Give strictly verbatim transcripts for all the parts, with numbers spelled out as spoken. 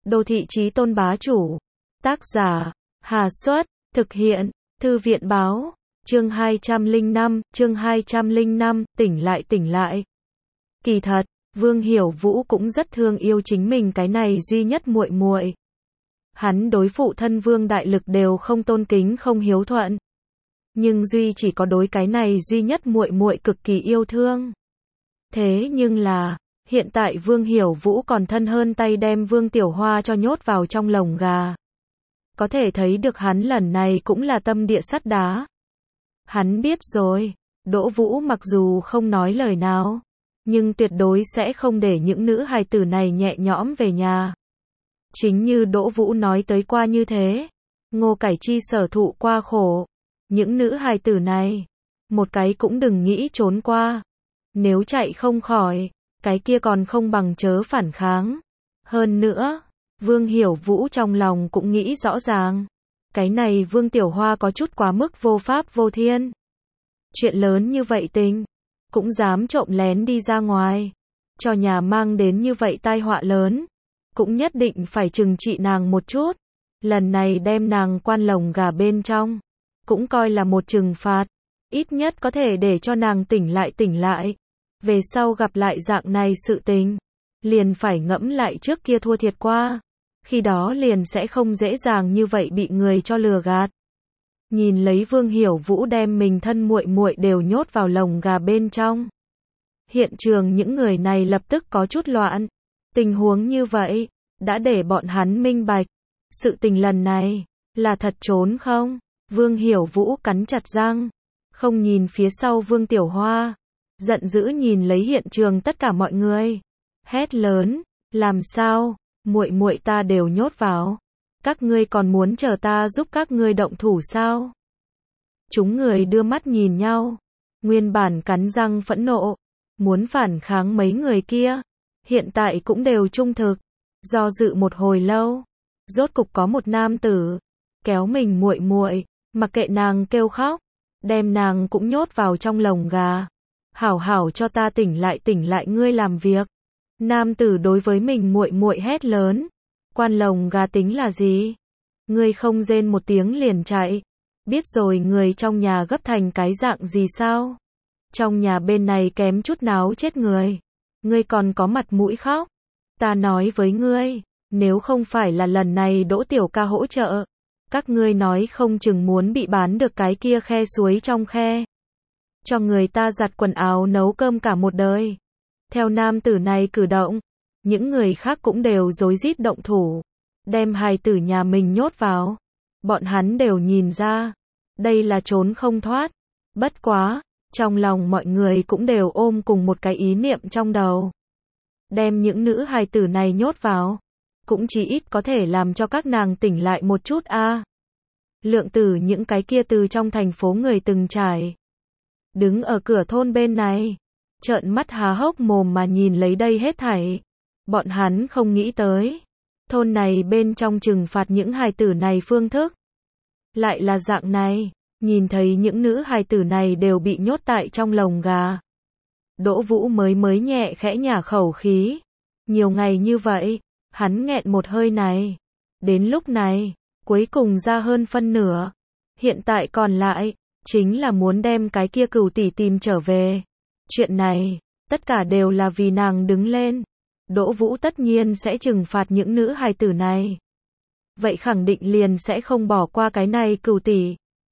Đô thị chí tôn bá chủ. Tác giả, Hà Xuất, thực hiện, Thư viện báo, chương hai trăm lẻ năm, chương hai trăm lẻ năm, tỉnh lại tỉnh lại. Kỳ thật, Vương Hiểu Vũ cũng rất thương yêu chính mình cái này duy nhất muội muội. Hắn đối phụ thân Vương Đại Lực đều không tôn kính không hiếu thuận. Nhưng duy chỉ có đối cái này duy nhất muội muội cực kỳ yêu thương. Thế nhưng là, hiện tại Vương Hiểu Vũ còn thân hơn tay đem Vương Tiểu Hoa cho nhốt vào trong lồng gà. Có thể thấy được hắn lần này cũng là tâm địa sắt đá. Hắn biết rồi, Đỗ Vũ mặc dù không nói lời nào, nhưng tuyệt đối sẽ không để những nữ hài tử này nhẹ nhõm về nhà. Chính như Đỗ Vũ nói tới qua như thế, Ngô Cải Chi sở thụ qua khổ, những nữ hài tử này, một cái cũng đừng nghĩ trốn qua. Nếu chạy không khỏi, cái kia còn không bằng chớ phản kháng. Hơn nữa, Vương Hiểu Vũ trong lòng cũng nghĩ rõ ràng, cái này Vương Tiểu Hoa có chút quá mức vô pháp vô thiên. Chuyện lớn như vậy tình, cũng dám trộm lén đi ra ngoài, cho nhà mang đến như vậy tai họa lớn, cũng nhất định phải trừng trị nàng một chút. Lần này đem nàng quan lồng gà bên trong, cũng coi là một trừng phạt, ít nhất có thể để cho nàng tỉnh lại tỉnh lại. Về sau gặp lại dạng này sự tình, liền phải ngẫm lại trước kia thua thiệt qua, khi đó liền sẽ không dễ dàng như vậy bị người cho lừa gạt. Nhìn lấy Vương Hiểu Vũ đem mình thân muội muội đều nhốt vào lồng gà bên trong. Hiện trường những người này lập tức có chút loạn. Tình huống như vậy, đã để bọn hắn minh bạch. Sự tình lần này, là thật trốn không? Vương Hiểu Vũ cắn chặt răng, không nhìn phía sau Vương Tiểu Hoa. Giận dữ nhìn lấy hiện trường tất cả mọi người. Hét lớn, làm sao, muội muội ta đều nhốt vào. Các ngươi còn muốn chờ ta giúp các ngươi động thủ sao? Chúng người đưa mắt nhìn nhau. Nguyên bản cắn răng phẫn nộ, muốn phản kháng mấy người kia. Hiện tại cũng đều trung thực. Do dự một hồi lâu, rốt cục có một nam tử kéo mình muội muội, mặc kệ nàng kêu khóc, đem nàng cũng nhốt vào trong lồng gà. Hảo hảo cho ta tỉnh lại tỉnh lại ngươi làm việc. Nam tử đối với mình muội muội hét lớn, quan lồng gà tính là gì? Ngươi không rên một tiếng liền chạy. Biết rồi người trong nhà gấp thành cái dạng gì sao? Trong nhà bên này kém chút náo chết người. Ngươi còn có mặt mũi khóc. Ta nói với ngươi, nếu không phải là lần này Đỗ Tiểu Ca hỗ trợ, các ngươi nói không chừng muốn bị bán được cái kia khe suối trong khe. Cho người ta giặt quần áo nấu cơm cả một đời. Theo nam tử này cử động, những người khác cũng đều rối rít động thủ, đem hài tử nhà mình nhốt vào. Bọn hắn đều nhìn ra, đây là trốn không thoát. Bất quá, trong lòng mọi người cũng đều ôm cùng một cái ý niệm trong đầu. Đem những nữ hài tử này nhốt vào, cũng chỉ ít có thể làm cho các nàng tỉnh lại một chút a. À. Lượng tử những cái kia từ trong thành phố người từng trải, đứng ở cửa thôn bên này, trợn mắt há hốc mồm mà nhìn lấy đây hết thảy. Bọn hắn không nghĩ tới, thôn này bên trong trừng phạt những hài tử này phương thức lại là dạng này. Nhìn thấy những nữ hài tử này đều bị nhốt tại trong lồng gà, Đỗ Vũ mới mới nhẹ khẽ nhả khẩu khí. Nhiều ngày như vậy, hắn nghẹn một hơi này. Đến lúc này, cuối cùng ra hơn phân nửa. Hiện tại còn lại, chính là muốn đem cái kia cừu tỷ tìm trở về. Chuyện này, tất cả đều là vì nàng đứng lên. Đỗ Vũ tất nhiên sẽ trừng phạt những nữ hài tử này. Vậy khẳng định liền sẽ không bỏ qua cái này cừu tỷ.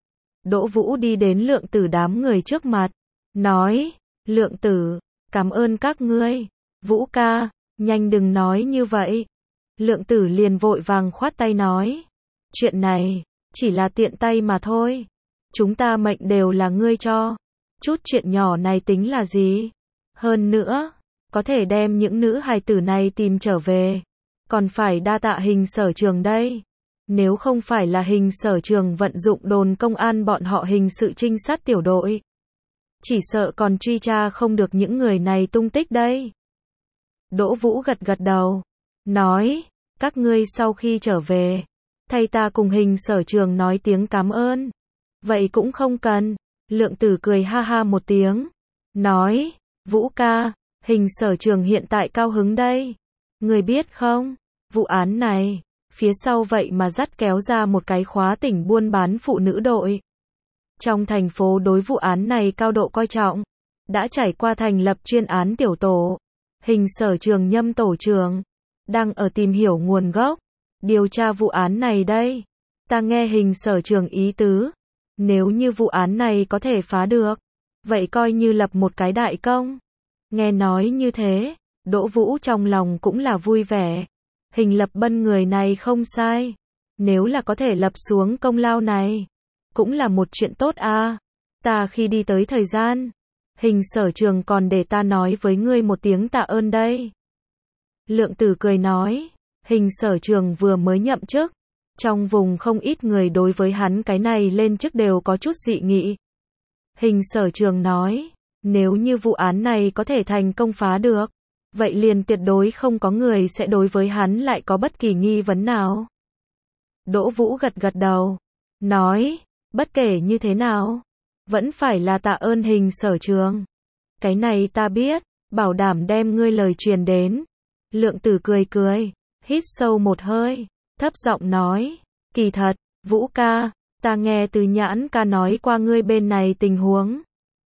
Đỗ Vũ đi đến Lượng Tử đám người trước mặt, nói, Lượng Tử, cảm ơn các ngươi. Vũ ca, nhanh đừng nói như vậy. Lượng Tử liền vội vàng khoát tay nói, chuyện này, chỉ là tiện tay mà thôi. Chúng ta mệnh đều là ngươi cho. Chút chuyện nhỏ này tính là gì? Hơn nữa, có thể đem những nữ hài tử này tìm trở về. Còn phải đa tạ Hình Sở Trường đây. Nếu không phải là Hình Sở Trường vận dụng đồn công an bọn họ hình sự trinh sát tiểu đội, chỉ sợ còn truy tra không được những người này tung tích đây. Đỗ Vũ gật gật đầu, nói, các ngươi sau khi trở về, thay ta cùng Hình Sở Trường nói tiếng cảm ơn. Vậy cũng không cần. Lượng Tử cười ha ha một tiếng, nói, Vũ ca, Hình Sở Trường hiện tại cao hứng đây. Người biết không, Vụ án này, phía sau vậy mà dắt kéo ra một cái khóa tỉnh buôn bán phụ nữ đội. Trong thành phố đối vụ án này cao độ coi trọng, đã trải qua thành lập chuyên án tiểu tổ. Hình sở trường Nhâm tổ trưởng, đang ở tìm hiểu nguồn gốc, điều tra vụ án này đây. Ta nghe hình sở trường ý tứ, nếu như vụ án này có thể phá được, vậy coi như lập một cái đại công. Nghe nói như thế, Đỗ Vũ trong lòng cũng là vui vẻ. Hình Lập Bân người này không sai, nếu là có thể lập xuống công lao này, cũng là một chuyện tốt à. Ta khi đi tới thời gian, hình sở trường còn để ta nói với ngươi một tiếng tạ ơn đây. Lượng Tử cười nói, hình sở trường vừa mới nhậm chức, trong vùng không ít người đối với hắn cái này lên chức đều có chút dị nghị. Hình sở trường nói, nếu như vụ án này có thể thành công phá được, vậy liền tuyệt đối không có người sẽ đối với hắn lại có bất kỳ nghi vấn nào. Đỗ Vũ gật gật đầu, nói, bất kể như thế nào, vẫn phải là tạ ơn hình sở trường. Cái này ta biết, bảo đảm đem ngươi lời truyền đến. Lượng Tử cười cười, hít sâu một hơi, thấp giọng nói, kỳ thật, Vũ ca, ta nghe Từ Nhãn ca nói qua ngươi bên này tình huống.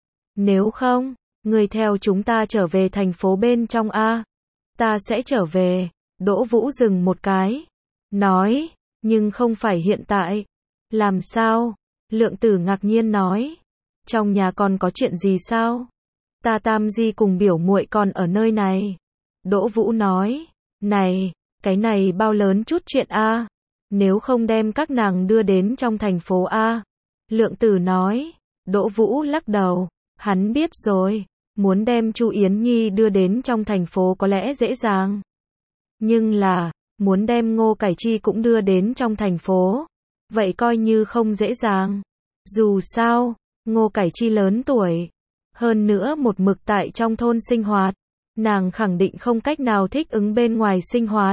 Nếu không, ngươi theo chúng ta trở về thành phố bên trong a. Ta sẽ trở về. Đỗ Vũ dừng một cái, nói, nhưng không phải hiện tại. Làm sao? Lượng Tử ngạc nhiên nói, trong nhà còn có chuyện gì sao? Ta tam di cùng biểu muội còn ở nơi này. Đỗ Vũ nói, này, cái này bao lớn chút chuyện a, nếu không đem các nàng đưa đến trong thành phố a. Lượng Tử nói, Đỗ Vũ lắc đầu, hắn biết rồi, muốn đem Chu Yến Nhi đưa đến trong thành phố có lẽ dễ dàng. Nhưng là, muốn đem Ngô Cải Chi cũng đưa đến trong thành phố, vậy coi như không dễ dàng. Dù sao, Ngô Cải Chi lớn tuổi, hơn nữa một mực tại trong thôn sinh hoạt, nàng khẳng định không cách nào thích ứng bên ngoài sinh hoạt.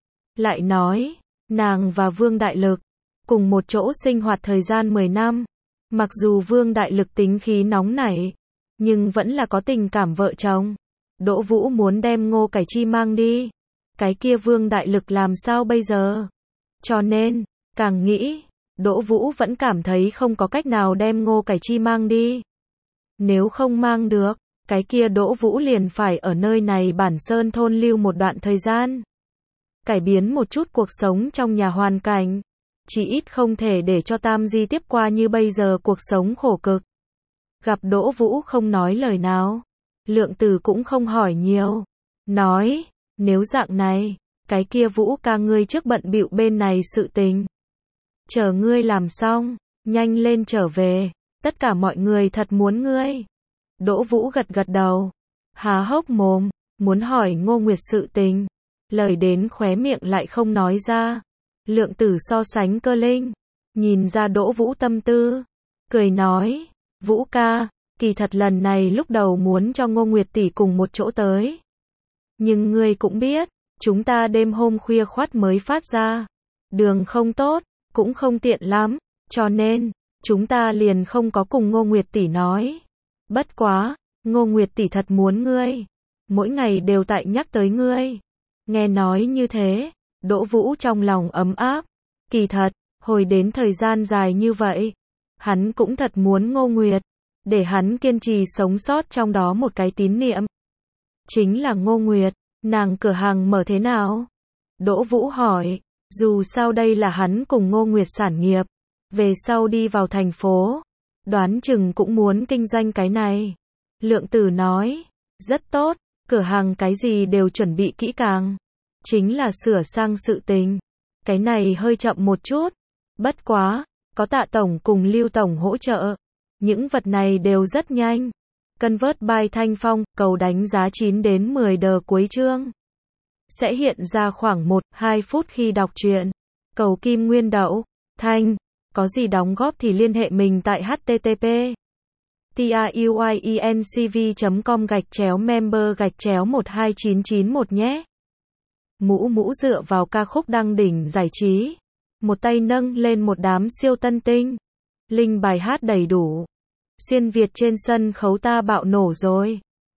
Lại nói, nàng và Vương Đại Lực cùng một chỗ sinh hoạt thời gian mười năm, mặc dù Vương Đại Lực tính khí nóng nảy, nhưng vẫn là có tình cảm vợ chồng. Đỗ Vũ muốn đem Ngô Cải Chi mang đi, cái kia Vương Đại Lực làm sao bây giờ? Cho nên, càng nghĩ, Đỗ Vũ vẫn cảm thấy không có cách nào đem Ngô Cải Chi mang đi. Nếu không mang được, cái kia Đỗ Vũ liền phải ở nơi này Bản Sơn thôn lưu một đoạn thời gian. Cải biến một chút cuộc sống trong nhà hoàn cảnh, chỉ ít không thể để cho Tam Di tiếp qua như bây giờ cuộc sống khổ cực. Gặp Đỗ Vũ không nói lời nào, Lượng Tử cũng không hỏi nhiều, nói, nếu dạng này, cái kia Vũ ca ngươi trước bận bịu bên này sự tình. Chờ ngươi làm xong, nhanh lên trở về, tất cả mọi người thật muốn ngươi. Đỗ Vũ gật gật đầu, há hốc mồm, muốn hỏi Ngô Nguyệt sự tình, lời đến khóe miệng lại không nói ra. Lượng Tử so sánh cơ linh, nhìn ra Đỗ Vũ tâm tư, cười nói, Vũ ca, kỳ thật lần này lúc đầu muốn cho Ngô Nguyệt tỷ cùng một chỗ tới. Nhưng ngươi cũng biết, chúng ta đêm hôm khuya khoắt mới phát ra, đường không tốt, cũng không tiện lắm, cho nên, chúng ta liền không có cùng Ngô Nguyệt tỷ nói. Bất quá, Ngô Nguyệt tỷ thật muốn ngươi, mỗi ngày đều tại nhắc tới ngươi. Nghe nói như thế, Đỗ Vũ trong lòng ấm áp, kỳ thật, hồi đến thời gian dài như vậy, hắn cũng thật muốn Ngô Nguyệt, để hắn kiên trì sống sót trong đó một cái tín niệm. Chính là Ngô Nguyệt, nàng cửa hàng mở thế nào? Đỗ Vũ hỏi, dù sao đây là hắn cùng Ngô Nguyệt sản nghiệp, về sau đi vào thành phố, đoán chừng cũng muốn kinh doanh cái này. Lượng Tử nói, rất tốt, cửa hàng cái gì đều chuẩn bị kỹ càng, chính là sửa sang sự tình. Cái này hơi chậm một chút, bất quá, có Tạ tổng cùng Lưu tổng hỗ trợ, những vật này đều rất nhanh. Convert by Thanh Phong, cầu đánh giá chín đến mười đờ cuối chương. Sẽ hiện ra khoảng một đến hai phút khi đọc truyện. Cầu Kim Nguyên Đậu, Thanh, có gì đóng góp thì liên hệ mình tại http truyencv chấm com gạch chéo member gạch chéo một hai chín chín một nhé. Mũ mũ dựa vào ca khúc đăng đỉnh giải trí, một tay nâng lên một đám siêu tân tinh. Link bài hát đầy đủ. Xuyên Việt trên sân khấu ta bạo nổ rồi.